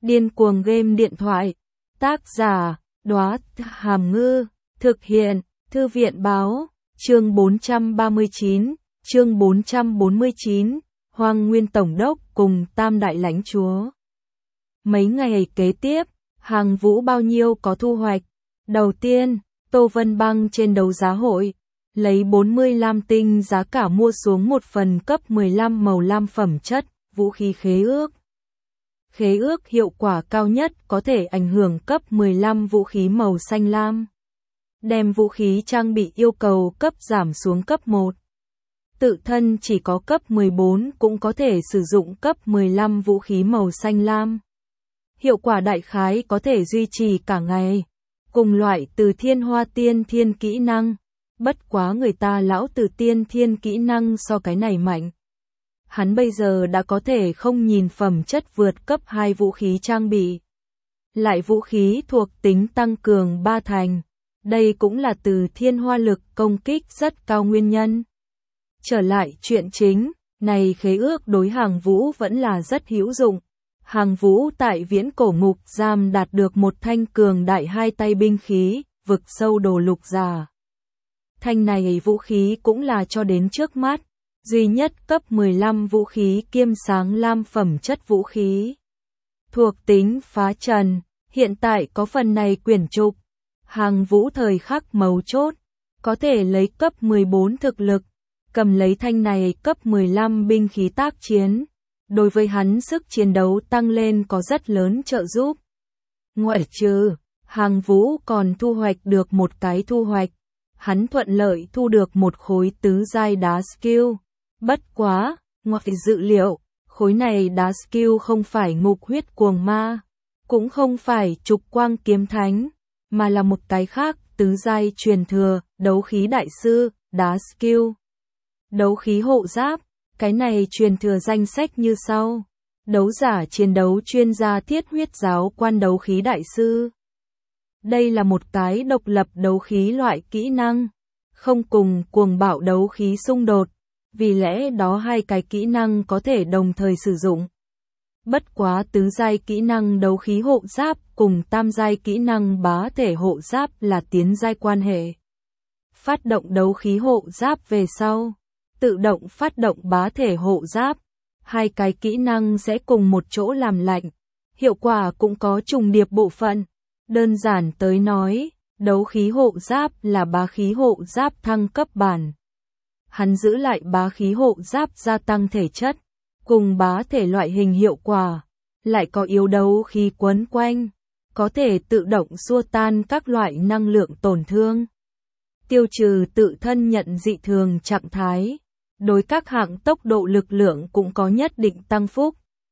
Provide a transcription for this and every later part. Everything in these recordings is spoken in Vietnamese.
Điên cuồng game điện thoại. Tác giả, Đóa Hàm Ngư. Thực hiện, Thư viện Báo. Chương 439, chương 449, Hoang Nguyên Tổng đốc cùng Tam Đại Lãnh Chúa. Mấy ngày kế tiếp, Hàng Vũ bao nhiêu có thu hoạch. Đầu tiên, Tô Vân Băng trên đấu giá hội, lấy 40 lam tinh giá cả mua xuống một phần cấp 15 màu lam phẩm chất, vũ khí khế ước. Khế ước hiệu quả cao nhất có thể ảnh hưởng cấp 15 vũ khí màu xanh lam. Đem vũ khí trang bị yêu cầu cấp giảm xuống cấp 1. Tự thân chỉ có cấp 14 cũng có thể sử dụng cấp 15 vũ khí màu xanh lam. Hiệu quả đại khái có thể duy trì cả ngày. Cùng loại từ thiên hoa tiên thiên kỹ năng. Bất quá người ta lão từ tiên thiên kỹ năng so cái này mạnh. Hắn bây giờ đã có thể không nhìn phẩm chất vượt cấp 2 vũ khí trang bị. Lại vũ khí thuộc tính tăng cường 3 thành. Đây cũng là từ thiên hoa lực công kích rất cao nguyên nhân. Trở lại chuyện chính, này khế ước đối Hàng Vũ vẫn là rất hữu dụng. Hàng Vũ tại viễn cổ ngục giam đạt được một thanh cường đại hai tay binh khí, vực sâu đồ lục giả. Thanh này vũ khí cũng là cho đến trước mắt, duy nhất cấp 15 vũ khí kiêm sáng lam phẩm chất vũ khí. Thuộc tính phá trần, hiện tại có phần này quyển trục. Hàng Vũ thời khắc mấu chốt, có thể lấy cấp 14 thực lực, cầm lấy thanh này cấp 15 binh khí tác chiến. Đối với hắn sức chiến đấu tăng lên có rất lớn trợ giúp. Ngoại trừ, Hàng Vũ còn thu hoạch được một cái thu hoạch. Hắn thuận lợi thu được một khối tứ giai đá skill. Bất quá, ngoài dự liệu, khối này đá skill không phải ngục huyết cuồng ma, cũng không phải trục quang kiếm thánh, mà là một cái khác, tứ giai truyền thừa, đấu khí đại sư, đá skill. Đấu khí hộ giáp, cái này truyền thừa danh sách như sau. Đấu giả chiến đấu chuyên gia thiết huyết giáo quan đấu khí đại sư. Đây là một cái độc lập đấu khí loại kỹ năng, không cùng cuồng bạo đấu khí xung đột, vì lẽ đó hai cái kỹ năng có thể đồng thời sử dụng. Bất quá tứ giai kỹ năng đấu khí hộ giáp cùng tam giai kỹ năng bá thể hộ giáp là tiến giai quan hệ. Phát động đấu khí hộ giáp về sau, tự động phát động bá thể hộ giáp, hai cái kỹ năng sẽ cùng một chỗ làm lạnh, hiệu quả cũng có trùng điệp bộ phận. Đơn giản tới nói, đấu khí hộ giáp là bá khí hộ giáp thăng cấp bản. Hắn giữ lại bá khí hộ giáp gia tăng thể chất, cùng bá thể loại hình hiệu quả, lại có yếu đấu khí quấn quanh, có thể tự động xua tan các loại năng lượng tổn thương. Tiêu trừ tự thân nhận dị thường trạng thái, đối các hạng tốc độ lực lượng cũng có nhất định tăng phúc.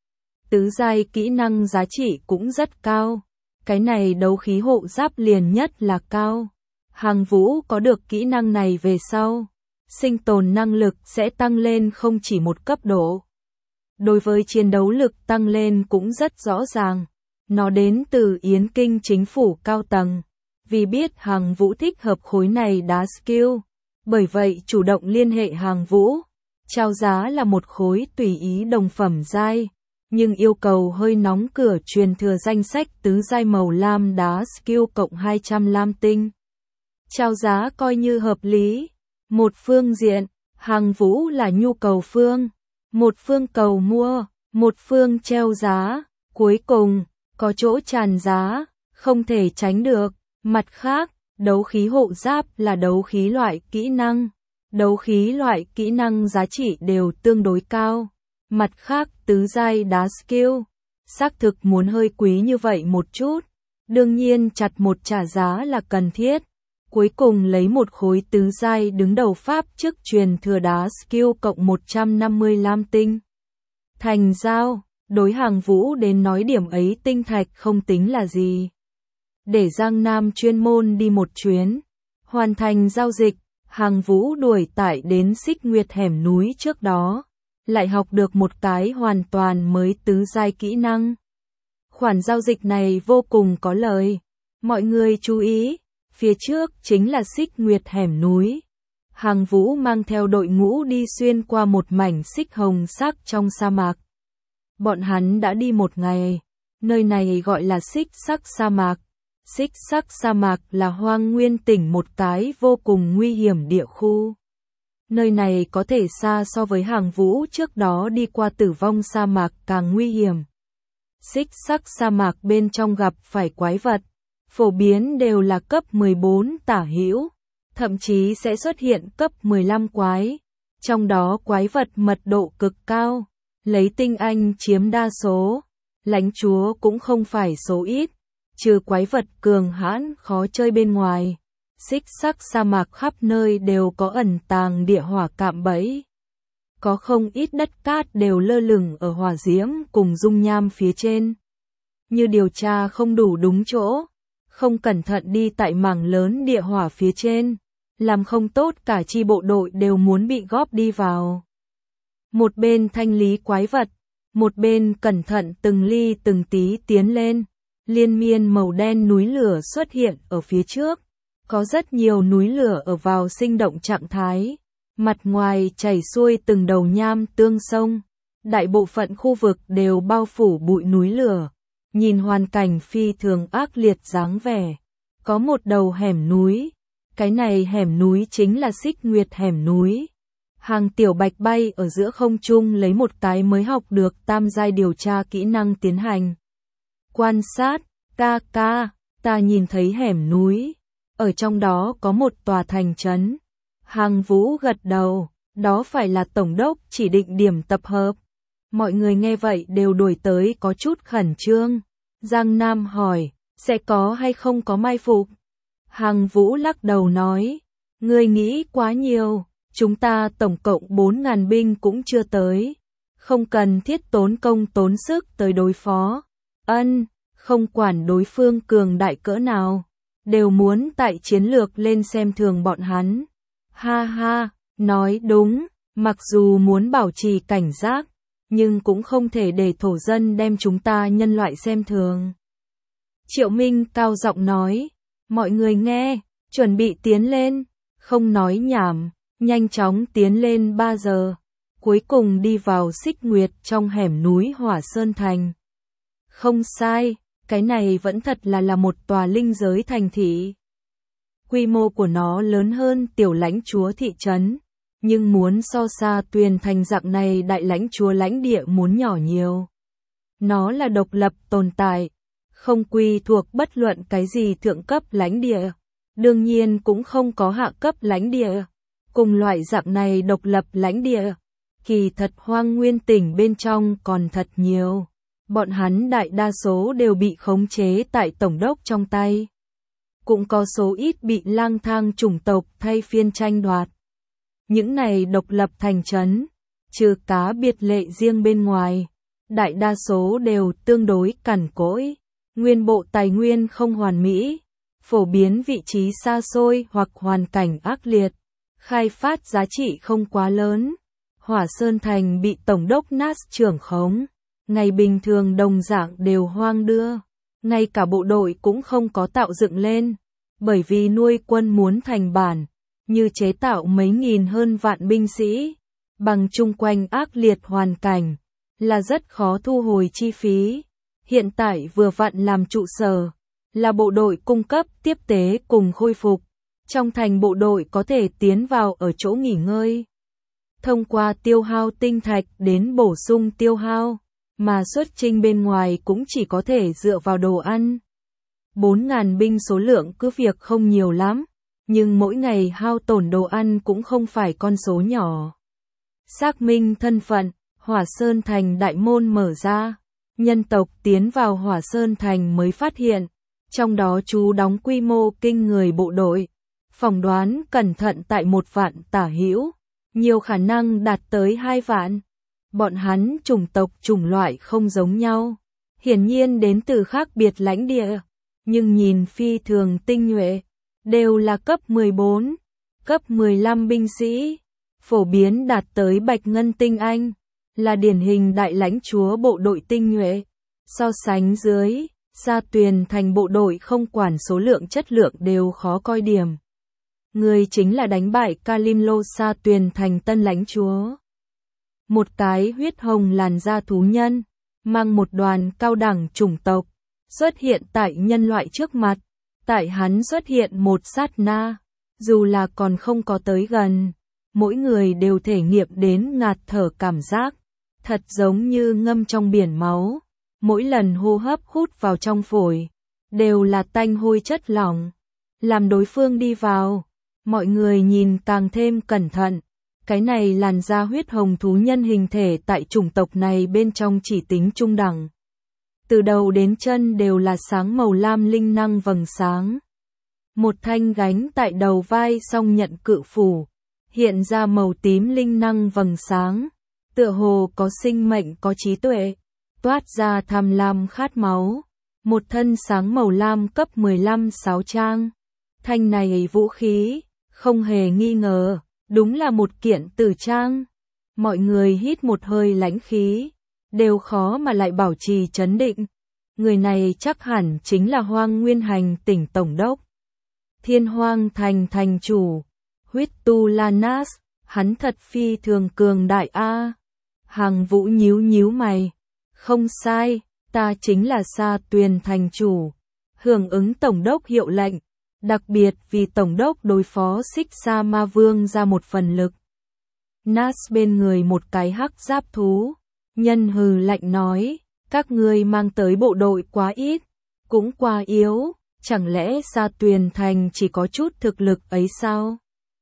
Tứ giai kỹ năng giá trị cũng rất cao. Cái này đấu khí hộ giáp liền nhất là cao. Hàng Vũ có được kỹ năng này về sau, sinh tồn năng lực sẽ tăng lên không chỉ một cấp độ. Đối với chiến đấu lực tăng lên cũng rất rõ ràng. Nó đến từ Yến Kinh chính phủ cao tầng. Vì biết Hàng Vũ thích hợp khối này đá skill, bởi vậy chủ động liên hệ Hàng Vũ. Trao giá là một khối tùy ý đồng phẩm giai, nhưng yêu cầu hơi nóng cửa truyền thừa danh sách tứ giai màu lam đá skill cộng 200 lam tinh. Trao giá coi như hợp lý. Một phương diện, Hàng Vũ là nhu cầu phương, một phương cầu mua, một phương treo giá, cuối cùng, có chỗ tràn giá, không thể tránh được. Mặt khác, đấu khí hộ giáp là đấu khí loại kỹ năng. Đấu khí loại kỹ năng giá trị đều tương đối cao. Mặt khác tứ giai đá skill, xác thực muốn hơi quý như vậy một chút. Đương nhiên chặt một trả giá là cần thiết. Cuối cùng lấy một khối tứ giai đứng đầu pháp chức truyền thừa đá skill cộng 150 lam tinh. Thành giao, đối Hàng Vũ đến nói điểm ấy tinh thạch không tính là gì. Để Giang Nam chuyên môn đi một chuyến, hoàn thành giao dịch, Hàng Vũ đuổi tải đến Xích Nguyệt hẻm núi trước đó, lại học được một cái hoàn toàn mới tứ giai kỹ năng. Khoản giao dịch này vô cùng có lời. Mọi người chú ý, phía trước chính là Xích Nguyệt hẻm núi. Hàng Vũ mang theo đội ngũ đi xuyên qua một mảnh xích hồng sắc trong sa mạc. Bọn hắn đã đi một ngày, Nơi này gọi là Xích Sắc sa mạc. Xích Sắc sa mạc là Hoang Nguyên tỉnh, một cái vô cùng nguy hiểm địa khu. Nơi này có thể xa so với Hàng Vũ trước đó đi qua Tử Vong sa mạc càng nguy hiểm. Xích Sắc sa mạc bên trong gặp phải quái vật, phổ biến đều là cấp 14 tả hữu, thậm chí sẽ xuất hiện cấp 15 quái. Trong đó quái vật mật độ cực cao, lấy tinh anh chiếm đa số, lãnh chúa cũng không phải số ít, trừ quái vật cường hãn khó chơi bên ngoài. Xích Sắc sa mạc khắp nơi đều có ẩn tàng địa hỏa cạm bẫy. Có không ít đất cát đều lơ lửng ở hỏa diễm cùng dung nham phía trên. Như điều tra không đủ đúng chỗ, không cẩn thận đi tại mảng lớn địa hỏa phía trên, làm không tốt cả chi bộ đội đều muốn bị góp đi vào. Một bên thanh lý quái vật, một bên cẩn thận từng ly từng tí tiến lên. Liên miên màu đen núi lửa xuất hiện ở phía trước. Có rất nhiều núi lửa ở vào sinh động trạng thái. Mặt ngoài chảy xuôi từng đầu nham tương sông. Đại bộ phận khu vực đều bao phủ bụi núi lửa. Nhìn hoàn cảnh phi thường ác liệt dáng vẻ. Có một đầu hẻm núi. Cái này hẻm núi chính là Xích Nguyệt hẻm núi. Hàng Tiểu Bạch bay ở giữa không trung lấy một cái mới học được tam giai điều tra kỹ năng tiến hành. Quan sát, ca, ta nhìn thấy hẻm núi. Ở trong đó có một tòa thành trấn. Hàng Vũ gật đầu, đó phải là tổng đốc chỉ định điểm tập hợp. Mọi người nghe vậy đều đuổi tới có chút khẩn trương. Giang Nam hỏi, sẽ có hay không có mai phục? Hàng Vũ lắc đầu nói, ngươi nghĩ quá nhiều, chúng ta tổng cộng 4.000 binh cũng chưa tới. Không cần thiết tốn công tốn sức tới đối phó. Không quản đối phương cường đại cỡ nào, đều muốn tại chiến lược lên xem thường bọn hắn. Ha ha, nói đúng, mặc dù muốn bảo trì cảnh giác, nhưng cũng không thể để thổ dân đem chúng ta nhân loại xem thường. Triệu Minh cao giọng nói, mọi người nghe, chuẩn bị tiến lên, không nói nhảm, nhanh chóng tiến lên 3 giờ, cuối cùng đi vào Xích Nguyệt trong hẻm núi Hỏa Sơn Thành. Không sai. Cái này vẫn thật là một tòa linh giới thành thị. Quy mô của nó lớn hơn Tiểu Lãnh Chúa thị trấn, nhưng muốn so xa Tuyền Thành dạng này đại lãnh chúa lãnh địa muốn nhỏ nhiều. Nó là độc lập tồn tại, không quy thuộc bất luận cái gì thượng cấp lãnh địa, đương nhiên cũng không có hạ cấp lãnh địa. Cùng loại dạng này độc lập lãnh địa, kỳ thật Hoang Nguyên tỉnh bên trong còn thật nhiều. Bọn hắn đại đa số đều bị khống chế tại tổng đốc trong tay. Cũng có số ít bị lang thang chủng tộc thay phiên tranh đoạt. Những này độc lập thành trấn, trừ cá biệt lệ riêng bên ngoài, đại đa số đều tương đối cằn cỗi, nguyên bộ tài nguyên không hoàn mỹ, phổ biến vị trí xa xôi hoặc hoàn cảnh ác liệt, khai phát giá trị không quá lớn. Hỏa Sơn Thành bị tổng đốc Nas trưởng khống. Ngày bình thường đồng dạng đều hoang đưa, ngay cả bộ đội cũng không có tạo dựng lên, bởi vì nuôi quân muốn thành bản, như chế tạo mấy nghìn hơn vạn binh sĩ, bằng chung quanh ác liệt hoàn cảnh, là rất khó thu hồi chi phí. Hiện tại vừa vặn làm trụ sở, là bộ đội cung cấp tiếp tế cùng khôi phục, trong thành bộ đội có thể tiến vào ở chỗ nghỉ ngơi. Thông qua tiêu hao tinh thạch đến bổ sung tiêu hao. Mà xuất chinh bên ngoài cũng chỉ có thể dựa vào đồ ăn. 4.000 binh số lượng cứ việc không nhiều lắm, nhưng mỗi ngày hao tổn đồ ăn cũng không phải con số nhỏ. Xác minh thân phận, Hỏa Sơn Thành đại môn mở ra, nhân tộc tiến vào Hỏa Sơn Thành mới phát hiện, trong đó trú đóng quy mô kinh người bộ đội, phỏng đoán cẩn thận tại 1 vạn tả hữu, nhiều khả năng đạt tới 2 vạn. Bọn hắn chủng tộc chủng loại không giống nhau, hiển nhiên đến từ khác biệt lãnh địa, nhưng nhìn phi thường tinh nhuệ, đều là cấp 14, cấp 15 binh sĩ, phổ biến đạt tới bạch ngân tinh anh, là điển hình đại lãnh chúa bộ đội tinh nhuệ. So sánh dưới, Sa Tuyền Thành bộ đội không quản số lượng chất lượng đều khó coi điểm. Người chính là đánh bại Kalimlo Sa Tuyền Thành tân lãnh chúa. Một cái huyết hồng làn da thú nhân, mang một đoàn cao đẳng chủng tộc, xuất hiện tại nhân loại trước mặt. Tại hắn xuất hiện một sát na, dù là còn không có tới gần, mỗi người đều thể nghiệm đến ngạt thở cảm giác, thật giống như ngâm trong biển máu. Mỗi lần hô hấp hút vào trong phổi, đều là tanh hôi chất lỏng, làm đối phương đi vào. Mọi người nhìn càng thêm cẩn thận. Cái này làn da huyết hồng thú nhân hình thể tại chủng tộc này bên trong chỉ tính trung đẳng. Từ đầu đến chân đều là sáng màu lam linh năng vầng sáng. Một thanh gánh tại đầu vai song nhận cự phủ, hiện ra màu tím linh năng vầng sáng, tựa hồ có sinh mệnh có trí tuệ, toát ra tham lam khát máu. Một thân sáng màu lam cấp 15 sáo trang. Thanh này vũ khí, không hề nghi ngờ, đúng là một kiện tử trang. Mọi người hít một hơi lãnh khí, đều khó mà lại bảo trì trấn định. Người này chắc hẳn chính là Hoang Nguyên Hành tỉnh tổng đốc, Thiên Hoang Thành thành chủ, Huyết Tu La Nas. Hắn thật phi thường cường đại a. Hàng Vũ nhíu nhíu mày. Không sai, ta chính là Sa Tuyền thành chủ, hưởng ứng tổng đốc hiệu lệnh, đặc biệt vì tổng đốc đối phó Xích Sa Ma Vương ra một phần lực. Nas bên người một cái hắc giáp thú, nhân hừ lạnh nói, các ngươi mang tới bộ đội quá ít, cũng quá yếu, chẳng lẽ Sa Tuyền thành chỉ có chút thực lực ấy sao?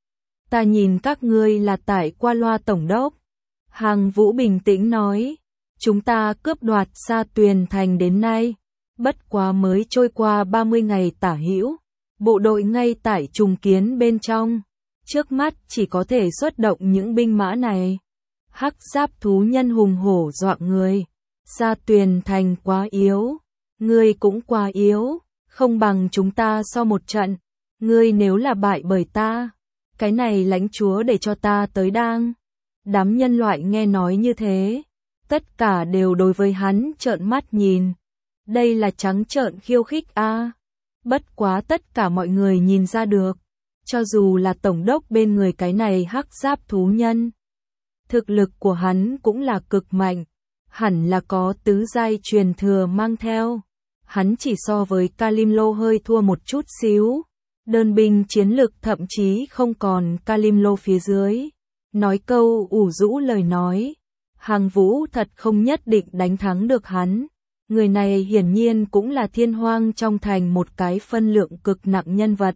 Ta nhìn các ngươi là tại qua loa tổng đốc. Hàng Vũ bình tĩnh nói, chúng ta cướp đoạt Sa Tuyền thành đến nay, bất quá mới trôi qua 30 ngày tả hữu, bộ đội ngay tại trùng kiến bên trong, trước mắt chỉ có thể xuất động những binh mã này. Hắc giáp thú nhân hùng hổ dọa người, Sa Tuyền thành quá yếu, ngươi cũng quá yếu, không bằng chúng ta so một trận, ngươi nếu là bại bởi ta, cái này lãnh chúa để cho ta tới đang. Đám nhân loại nghe nói như thế, tất cả đều đối với hắn trợn mắt nhìn. Đây là trắng trợn khiêu khích a. Bất quá tất cả mọi người nhìn ra được, cho dù là tổng đốc bên người cái này hắc giáp thú nhân, thực lực của hắn cũng là cực mạnh, hẳn là có tứ giai truyền thừa mang theo. Hắn chỉ so với Kalimlo hơi thua một chút xíu, đơn binh chiến lực thậm chí không còn Kalimlo phía dưới. Nói câu ủ rũ lời nói, Hàng Vũ thật không nhất định đánh thắng được hắn. Người này hiển nhiên cũng là Thiên Hoang trong thành một cái phân lượng cực nặng nhân vật.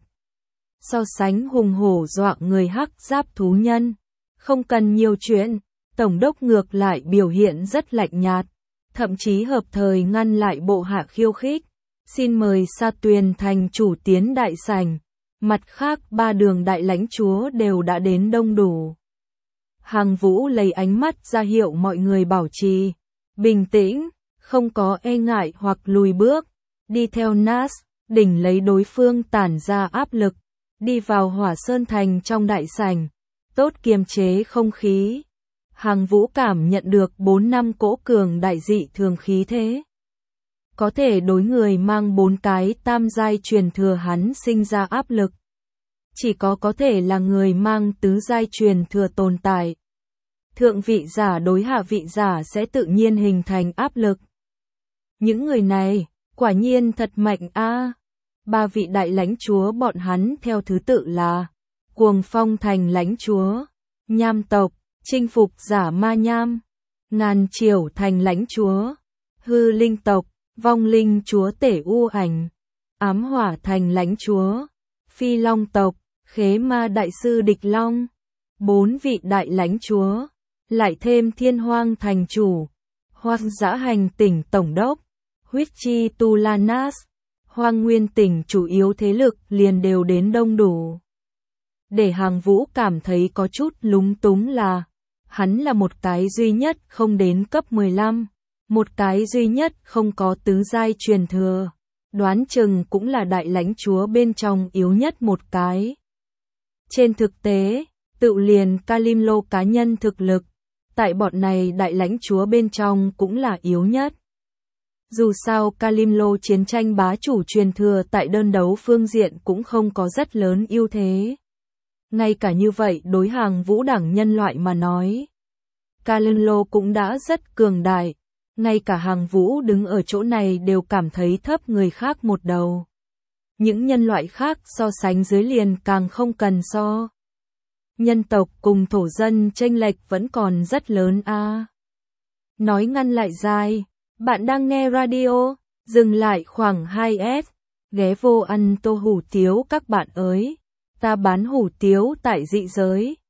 So sánh hùng hổ dọa người hắc giáp thú nhân, không cần nhiều chuyện, tổng đốc ngược lại biểu hiện rất lạnh nhạt, thậm chí hợp thời ngăn lại bộ hạ khiêu khích. Xin mời Sa Tuyền thành chủ tiến đại sảnh. Mặt khác ba đường đại lãnh chúa đều đã đến đông đủ. Hàng Vũ lấy ánh mắt ra hiệu mọi người bảo trì bình tĩnh, không có e ngại hoặc lùi bước, đi theo Nas, đỉnh lấy đối phương tản ra áp lực, đi vào Hỏa Sơn thành trong đại sảnh, tốt kiềm chế không khí. Hàng Vũ cảm nhận được 4 năm cỗ cường đại dị thường khí thế, có thể đối người mang 4 cái tam giai truyền thừa hắn sinh ra áp lực. Chỉ có thể là người mang tứ giai truyền thừa tồn tại. Thượng vị giả đối hạ vị giả sẽ tự nhiên hình thành áp lực. Những người này, quả nhiên thật mạnh a. Ba vị đại lãnh chúa bọn hắn theo thứ tự là Cuồng Phong thành lãnh chúa, Nham tộc, chinh phục giả ma nham, Ngàn Triểu thành lãnh chúa, Hư Linh tộc, vong linh chúa tể u ảnh, Ám Hỏa thành lãnh chúa, Phi Long tộc, Khế ma đại sư địch long. 4 vị đại lãnh chúa, lại thêm Thiên Hoang thành chủ, Hoang dã hành tỉnh tổng đốc, Huyết chi Tu La Nas, Hoang Nguyên tỉnh chủ yếu thế lực liền đều đến đông đủ. Để Hàng Vũ cảm thấy có chút lúng túng là, hắn là một cái duy nhất không đến cấp 15, một cái duy nhất không có tứ giai truyền thừa, đoán chừng cũng là đại lãnh chúa bên trong yếu nhất một cái. Trên thực tế, tự liền Kalimlo cá nhân thực lực, tại bọn này đại lãnh chúa bên trong cũng là yếu nhất. Dù sao Kalimlo chiến tranh bá chủ truyền thừa tại đơn đấu phương diện cũng không có rất lớn ưu thế. Ngay cả như vậy đối Hàng Vũ đẳng nhân loại mà nói, Kalimlo cũng đã rất cường đại. Ngay cả Hàng Vũ đứng ở chỗ này đều cảm thấy thấp người khác một đầu. Những nhân loại khác so sánh dưới liền càng không cần so. Nhân tộc cùng thổ dân chênh lệch vẫn còn rất lớn a. Nói ngắn lại dài, bạn đang nghe radio, dừng lại khoảng 2S, ghé vô ăn tô hủ tiếu các bạn ơi, ta bán hủ tiếu tại dị giới.